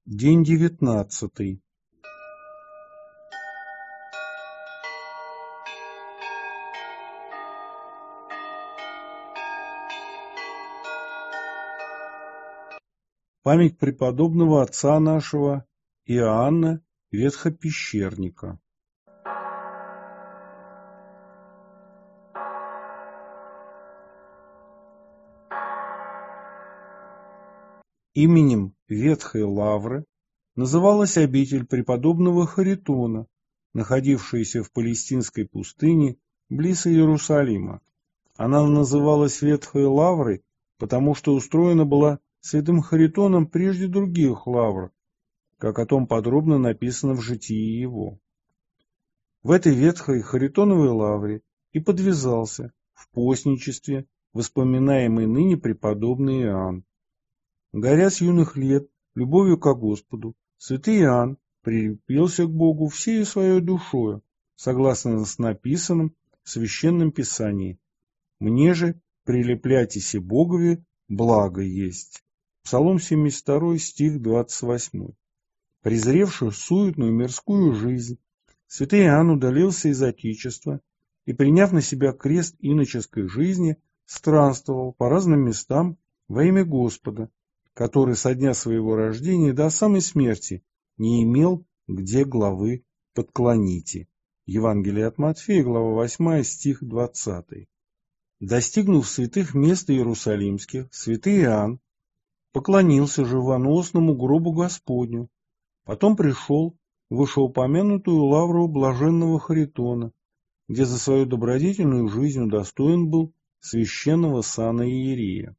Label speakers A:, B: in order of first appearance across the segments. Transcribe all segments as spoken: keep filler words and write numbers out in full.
A: День девятнадцатый. Память преподобного отца нашего Иоанна Ветхопещерника. Именем Ветхой Лавры называлась обитель преподобного Харитона, находившаяся в палестинской пустыне близ Иерусалима. Она называлась Ветхой Лаврой, потому что устроена была святым Харитоном прежде других лавр, как о том подробно написано в житии его. В этой ветхой Харитоновой лавре и подвязался в постничестве воспоминаемый ныне преподобный Иоанн. Горя с юных лет любовью ко Господу, святый Иоанн прилепился к Богу всею своей душою, согласно с написанным в Священном Писании: «Мне же прилепляйтесь и Богове, благо есть». Псалом семьдесят второй, стих двадцать восемь. Презревший суетную мирскую жизнь, святый Иоанн удалился из отечества и, приняв на себя крест иноческой жизни, странствовал по разным местам во имя Господа, который со дня своего рождения до самой смерти не имел где главы подклоните. Евангелие от Матфея, глава восьмая, стих двадцатый. Достигнув святых мест иерусалимских, святый Иоанн поклонился живоносному гробу Господню, потом пришел в вышеупомянутую лавру блаженного Харитона, где за свою добродетельную жизнь удостоен был священного сана иерея.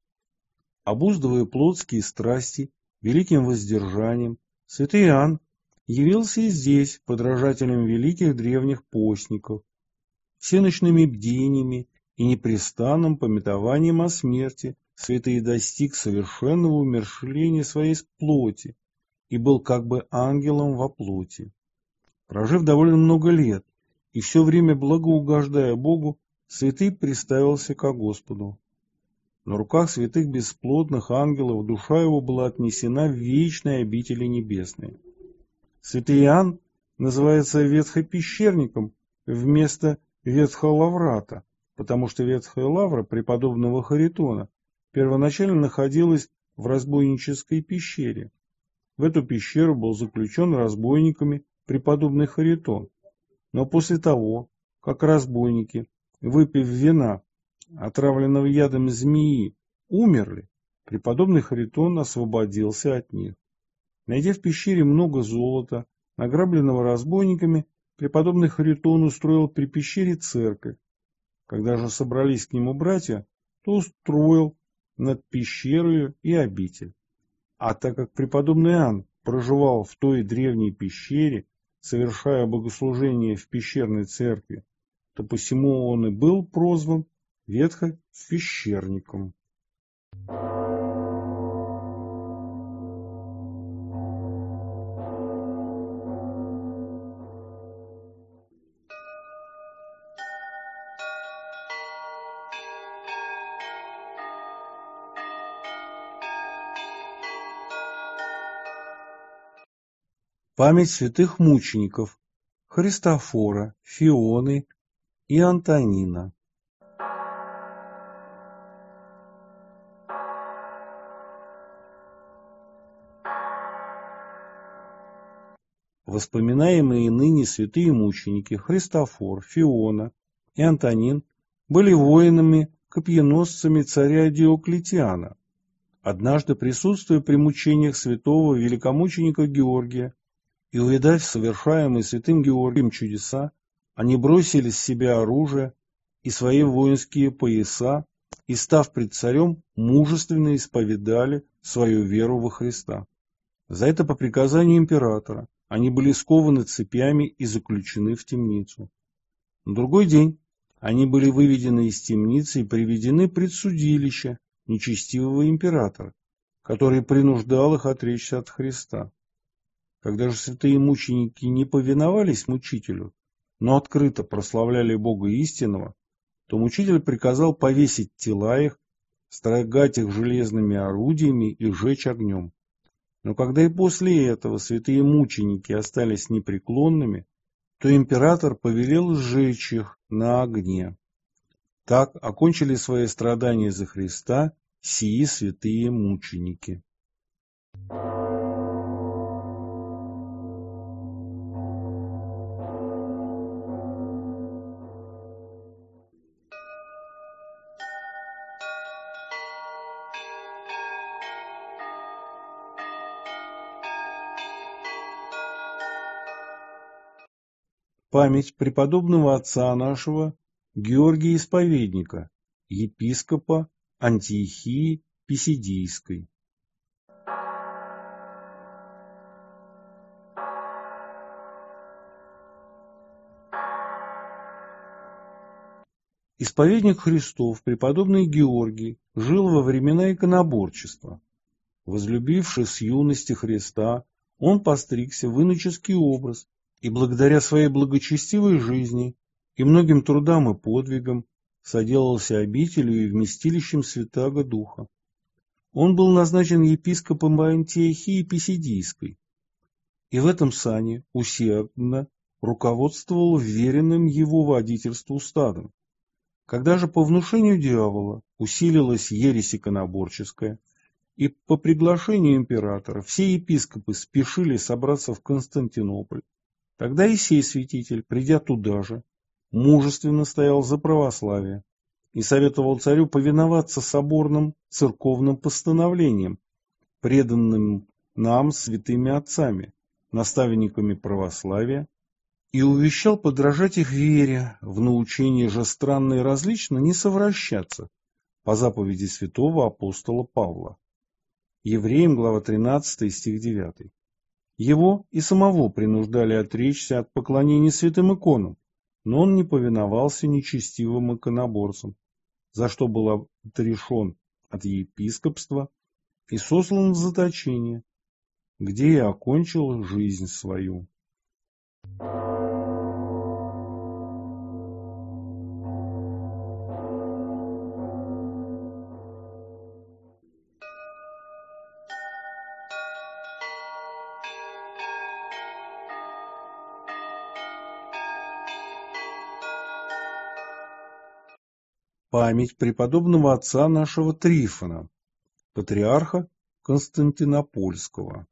A: Обуздывая плотские страсти великим воздержанием, святый Иоанн явился и здесь подражателем великих древних постников, всеночными бдениями и непрестанным памятованием о смерти святый достиг совершенного умерщвления своей плоти и был как бы ангелом во плоти. Прожив довольно много лет и все время благоугождая Богу, святый приставился ко Господу. На руках святых бесплотных ангелов душа его была отнесена в вечные обители небесные. Святый Иоанн называется ветхопещерником вместо ветхолаврата, потому что ветхая лавра преподобного Харитона первоначально находилась в разбойнической пещере. В эту пещеру был заключен разбойниками преподобный Харитон. Но после того, как разбойники, выпив вина, отравленного ядом змеи, умерли, преподобный Харитон освободился от них. Найдя в пещере много золота, награбленного разбойниками, преподобный Харитон устроил при пещере церковь. Когда же собрались к нему братья, то устроил над пещерою и обитель. А так как преподобный Иоанн проживал в той древней пещере, совершая богослужение в пещерной церкви, то посему он и был прозван ветхопещерником. Память святых мучеников Христофора, Фионы и Антонина. Воспоминаемые ныне святые мученики Христофор, Фиона и Антонин были воинами-копьеносцами царя Диоклетиана. Однажды, присутствуя при мучениях святого великомученика Георгия и увидав совершаемые святым Георгием чудеса, они бросили с себя оружие и свои воинские пояса и, став пред царем, мужественно исповедали свою веру во Христа. За это по приказанию императора они были скованы цепями и заключены в темницу. На другой день они были выведены из темницы и приведены пред судилище нечестивого императора, который принуждал их отречься от Христа. Когда же святые мученики не повиновались мучителю, но открыто прославляли Бога истинного, то мучитель приказал повесить тела их, строгать их железными орудиями и сжечь огнем. Но когда и после этого святые мученики остались непреклонными, то император повелел сжечь их на огне. Так окончили свои страдания за Христа сии святые мученики. Память преподобного отца нашего Георгия Исповедника, епископа Антиохии Писидийской. Исповедник Христов, преподобный Георгий, жил во времена иконоборчества. Возлюбивший с юности Христа, он постригся в иноческий образ, и благодаря своей благочестивой жизни и многим трудам и подвигам соделался обителью и вместилищем Святаго Духа. Он был назначен епископом Антиохии Писидийской, и в этом сане усердно руководствовал веренным его водительству стадом. Когда же по внушению дьявола усилилась ересь иконоборческая, и по приглашению императора все епископы спешили собраться в Константинополь, тогда и сей святитель, придя туда же, мужественно стоял за православие и советовал царю повиноваться соборным церковным постановлениям, преданным нам святыми отцами, наставниками православия, и увещал подражать их вере, в научении же странно и различно не совращаться, по заповеди святого апостола Павла. Евреям, глава тринадцатая, стих девятый. Его и самого принуждали отречься от поклонения святым иконам, но он не повиновался нечестивым иконоборцам, за что был отрешен от епископства и сослан в заточение, где и окончил жизнь свою. Память преподобного отца нашего Трифона, патриарха Константинопольского.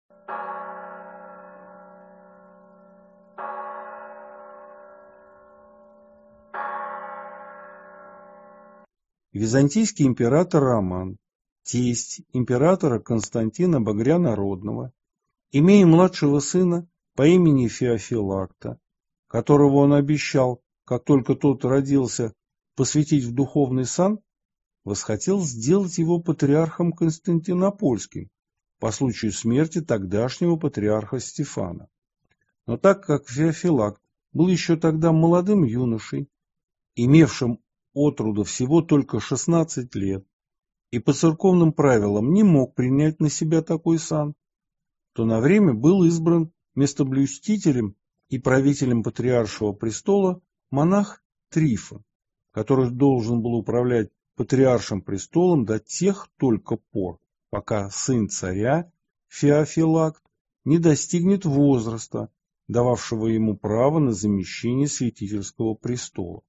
A: Византийский император Роман, тесть императора Константина Багрянародного, имея младшего сына по имени Феофилакта, которого он обещал, как только тот родился, посвятить в духовный сан, восхотел сделать его патриархом Константинопольским по случаю смерти тогдашнего патриарха Стефана. Но так как Феофилакт был еще тогда молодым юношей, имевшим от роду всего только шестнадцать лет, и по церковным правилам не мог принять на себя такой сан, то на время был избран местоблюстителем и правителем патриаршего престола монах Трифон, который должен был управлять патриаршим престолом до тех только пор, пока сын царя, Феофилакт, не достигнет возраста, дававшего ему право на замещение святительского престола.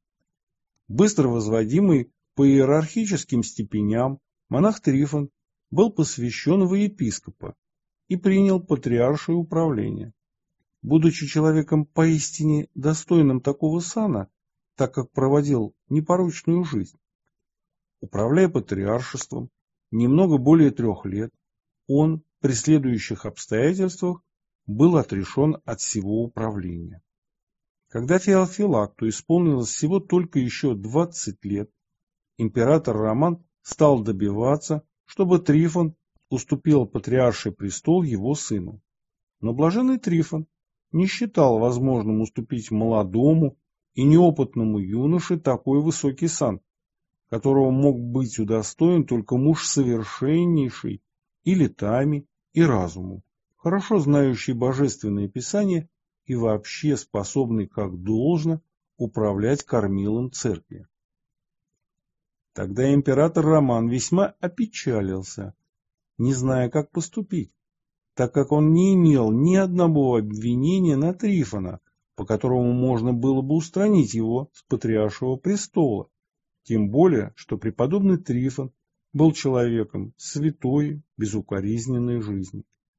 A: Быстро возводимый по иерархическим степеням, монах Трифон был посвящен во епископа и принял патриаршее управление. Будучи человеком поистине достойным такого сана, так как проводил непорочную жизнь. Управляя патриаршеством немного более трех лет, он при следующих обстоятельствах был отрешен от всего управления. Когда Феофилакту исполнилось всего только еще двадцать лет, император Роман стал добиваться, чтобы Трифон уступил патриарший престол его сыну. Но блаженный Трифон не считал возможным уступить молодому и неопытному юноше такой высокий сан, которого мог быть удостоен только муж совершеннейший и летами, и разумом, хорошо знающий божественное писание и вообще способный как должно управлять кормилом церкви. Тогда император Роман весьма опечалился не зная, как поступить, так как он не имел ни одного обвинения на Трифона, по которому можно было бы устранить его с патриаршего престола, тем более, что преподобный Трифон был человеком святой, безукоризненной жизни.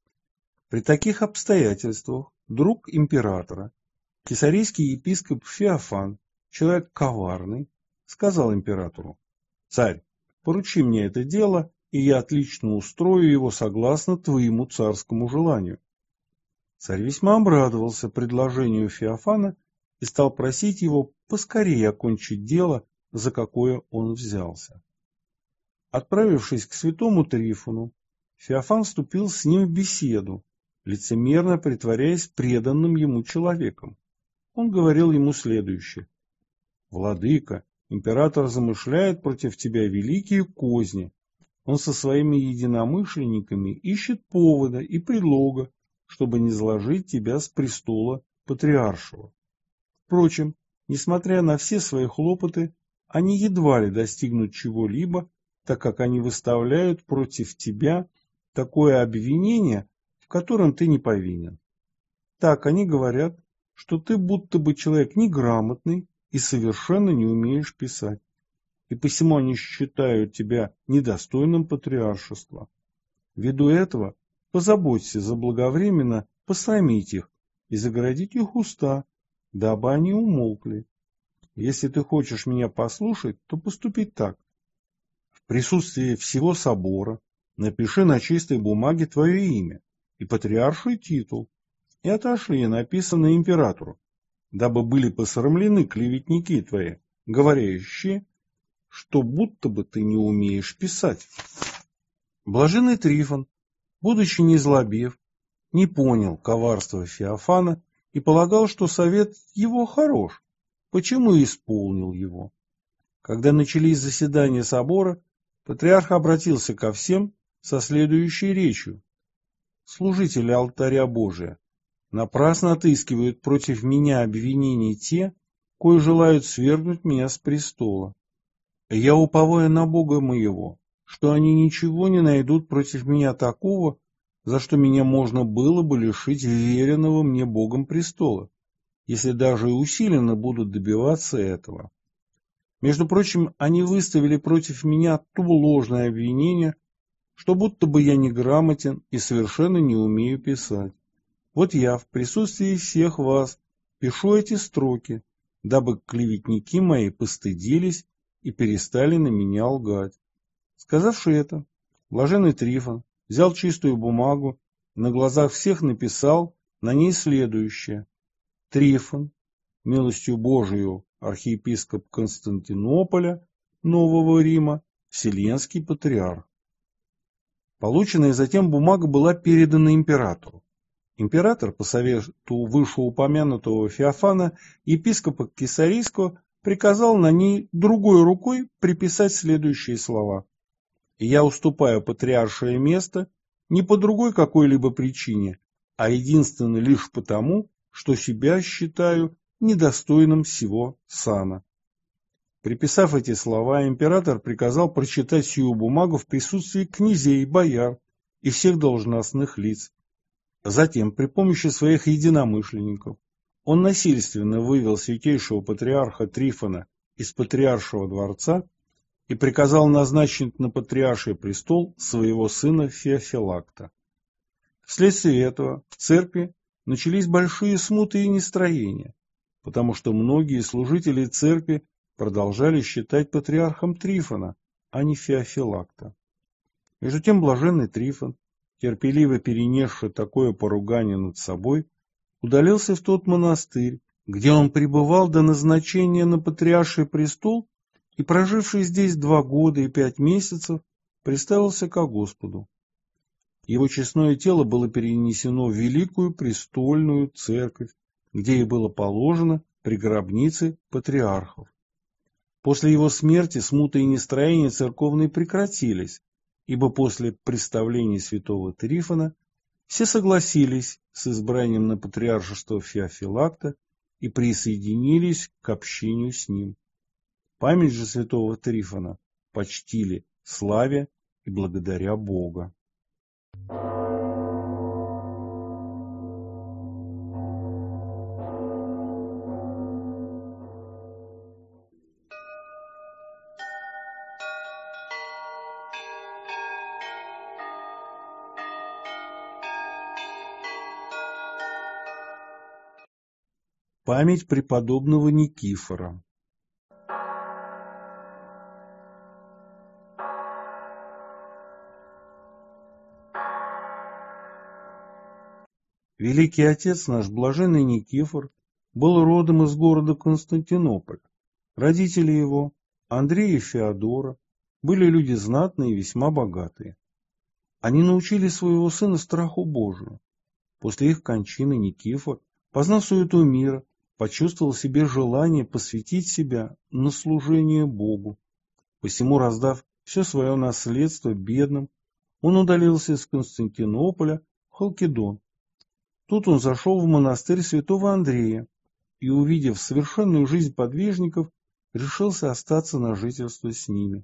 A: При таких обстоятельствах друг императора, кесарийский епископ Феофан, человек коварный, сказал императору: «Царь, поручи мне это дело, и я отлично устрою его согласно твоему царскому желанию». Царь весьма обрадовался предложению Феофана и стал просить его поскорее окончить дело, за какое он взялся. Отправившись к святому Трифону, Феофан вступил с ним в беседу, лицемерно притворяясь преданным ему человеком. Он говорил ему следующее: «Владыка, император замышляет против тебя великие козни. Он со своими единомышленниками ищет повода и предлога, чтобы низложить тебя с престола патриаршего. Впрочем, несмотря на все свои хлопоты, они едва ли достигнут чего-либо, так как они выставляют против тебя такое обвинение, в котором ты не повинен. Так они говорят, что ты будто бы человек неграмотный и совершенно не умеешь писать, и посему они считают тебя недостойным патриаршества. Ввиду этого позаботься заблаговременно посрамить их и загородить их уста, дабы они умолкли. Если ты хочешь меня послушать, то поступи так. В присутствии всего собора напиши на чистой бумаге твое имя и патриарший титул, и отошли написанное императору, дабы были посрамлены клеветники твои, говорящие, что будто бы ты не умеешь писать». Блаженный Трифон, будучи незлобив, не понял коварства Феофана и полагал, что совет его хорош, почему и исполнил его. Когда начались заседания собора, патриарх обратился ко всем со следующей речью: «Служители алтаря Божия, напрасно отыскивают против меня обвинений те, кои желают свергнуть меня с престола. Я уповаю на Бога моего, что они ничего не найдут против меня такого, за что меня можно было бы лишить веренного мне Богом престола, если даже и усиленно будут добиваться этого. Между прочим, они выставили против меня то ложное обвинение, что будто бы я неграмотен и совершенно не умею писать. Вот я в присутствии всех вас пишу эти строки, дабы клеветники мои постыдились и перестали на меня лгать». Сказавши это, блаженный Трифон взял чистую бумагу и на глазах всех написал на ней следующее: «Трифон, милостью Божию архиепископ Константинополя, Нового Рима, Вселенский патриарх». Полученная затем бумага была передана императору. Император, по совету вышеупомянутого Феофана, епископа Кесарийского, приказал на ней другой рукой приписать следующие слова: «Я уступаю патриаршее место не по другой какой-либо причине, а единственно лишь потому, что себя считаю недостойным сего сана». Приписав эти слова, император приказал прочитать сию бумагу в присутствии князей, бояр и всех должностных лиц. Затем, при помощи своих единомышленников, он насильственно вывел святейшего патриарха Трифона из патриаршего дворца и приказал назначить на патриарший престол своего сына Феофилакта. Вследствие этого в церкви начались большие смуты и нестроения, потому что многие служители церкви продолжали считать патриархом Трифона, а не Феофилакта. Между тем блаженный Трифон, терпеливо перенесший такое поругание над собой, удалился в тот монастырь, где он пребывал до назначения на патриарший престол, и, проживший здесь два года и пять месяцев, приставился ко Господу. Его честное тело было перенесено в великую престольную церковь, где и было положено при гробнице патриархов. После его смерти смуты и нестроения церковные прекратились, ибо после представления святого Трифона все согласились с избранием на патриаршество Феофилакта и присоединились к общению с ним. Память же святого Трифона почтили славя и благодаря Бога. Память преподобного Никифора. Великий отец наш, блаженный Никифор, был родом из города Константинополь. Родители его, Андрей и Феодора, были люди знатные и весьма богатые. Они научили своего сына страху Божию. После их кончины Никифор, познав суету мира, почувствовал в себе желание посвятить себя на служение Богу. Посему, раздав все свое наследство бедным, он удалился из Константинополя в Халкидон. Тут он зашел в монастырь святого Андрея и, увидев совершенную жизнь подвижников, решился остаться на жительство с ними.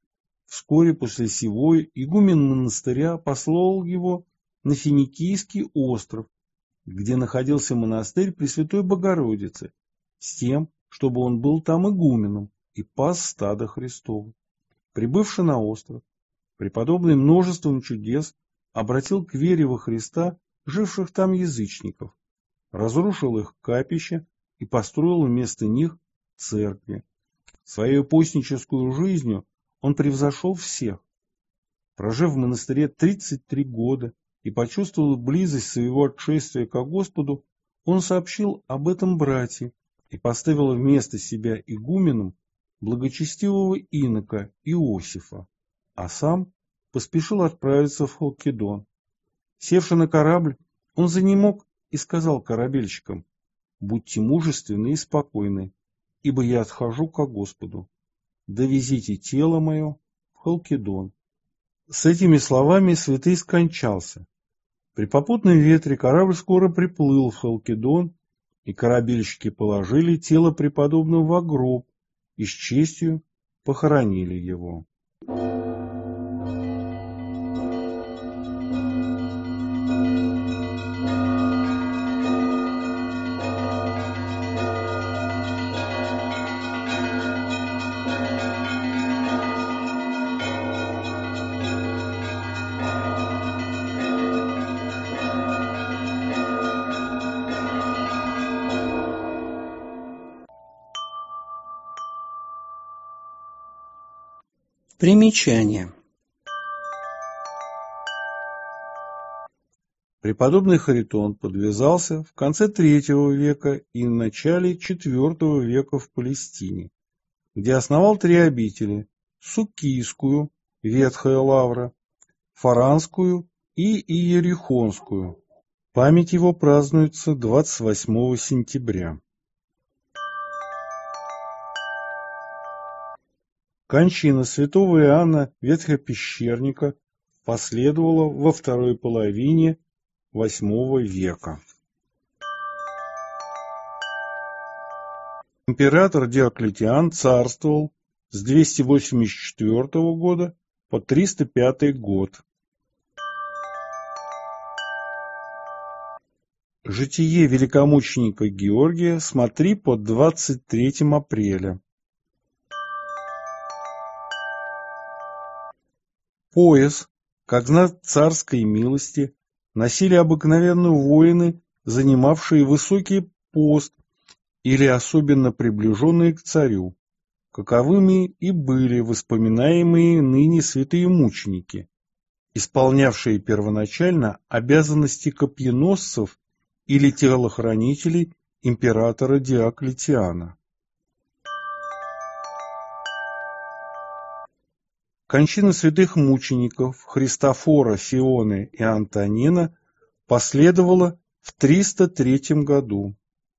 A: Вскоре после сего игумен монастыря послал его на Финикийский остров, где находился монастырь Пресвятой Богородицы, с тем, чтобы он был там игуменом и пас стадо Христово. Прибывший на остров, преподобный множеством чудес обратил к вере во Христа живших там язычников, разрушил их капища и построил вместо них церкви. Своей постническую жизнью он превзошел всех. Прожив в монастыре тридцать три года и почувствовав близость своего отшествия ко Господу, он сообщил об этом братьям и поставил вместо себя игуменом благочестивого инока Иосифа, а сам поспешил отправиться в Халкидон. Севши на корабль, он занемог и сказал корабельщикам: «Будьте мужественны и спокойны, ибо я отхожу ко Господу. Довезите тело мое в Халкидон». С этими словами святый скончался. При попутном ветре корабль скоро приплыл в Халкидон, и корабельщики положили тело преподобного в гроб и с честью похоронили его.
B: Примечание.
A: Преподобный Харитон подвязался в конце третьего века и в начале четвертого века в Палестине, где основал три обители: Суккийскую, Ветхая Лавра, Фаранскую и Иерихонскую. Память его празднуется двадцать восьмого сентября. Кончина святого Иоанна Ветхопещерника последовала во второй половине восьмого века. Император Диоклетиан царствовал с двести восемьдесят четвёртого года по триста пятый год. Житие великомученика Георгия смотри под двадцать третьим апреля. Пояс, как знак царской милости, носили обыкновенно воины, занимавшие высокий пост или особенно приближенные к царю, каковыми и были воспоминаемые ныне святые мученики, исполнявшие первоначально обязанности копьеносцев или телохранителей императора Диоклетиана. Кончина святых мучеников Христофора, Фионы и Антонина последовала в триста третьем году.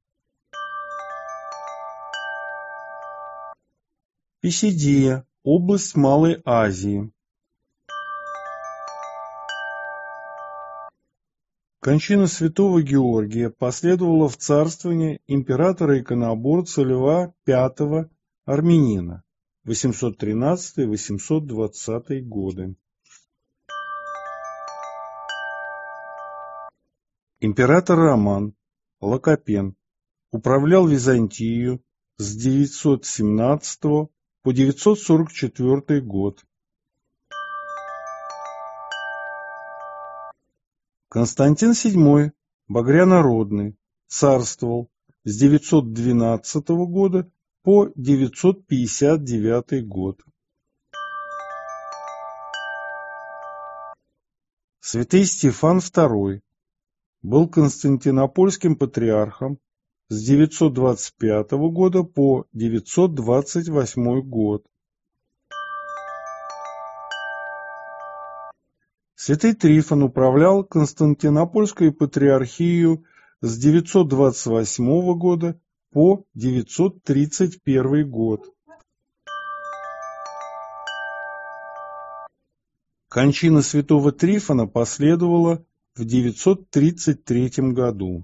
A: Писидия, область Малой Азии. Кончина святого Георгия последовала в царствование императора-иконоборца Льва пятого Армянина. восемьсот тринадцатый — восемьсот двадцатый годы. Император Роман Лакопен управлял Византией с девятьсот семнадцатого по девятьсот сорок четвёртый год. Константин седьмой Багрянородный царствовал с девятьсот двенадцатого года по девятьсот пятьдесят девятый год. Святый Стефан второй был константинопольским патриархом с девятьсот двадцать пятого года по девятьсот двадцать восьмой год. Святый Трифон управлял Константинопольской патриархией с девятьсот двадцать восьмого года по девятьсот тридцать первый год. Кончина святого Трифона последовала в девятьсот тридцать третьем году.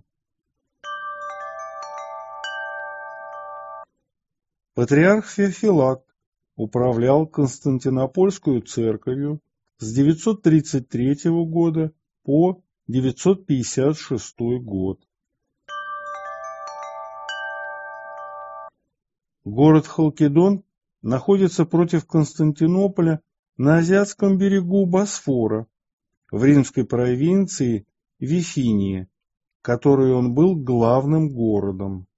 A: Патриарх Феофилакт управлял Константинопольскую церковью с девятьсот тридцать третьего года по девятьсот пятьдесят шестой год. Город Халкидон находится против Константинополя на азиатском берегу Босфора, в римской провинции Вифиния, которой он был главным городом.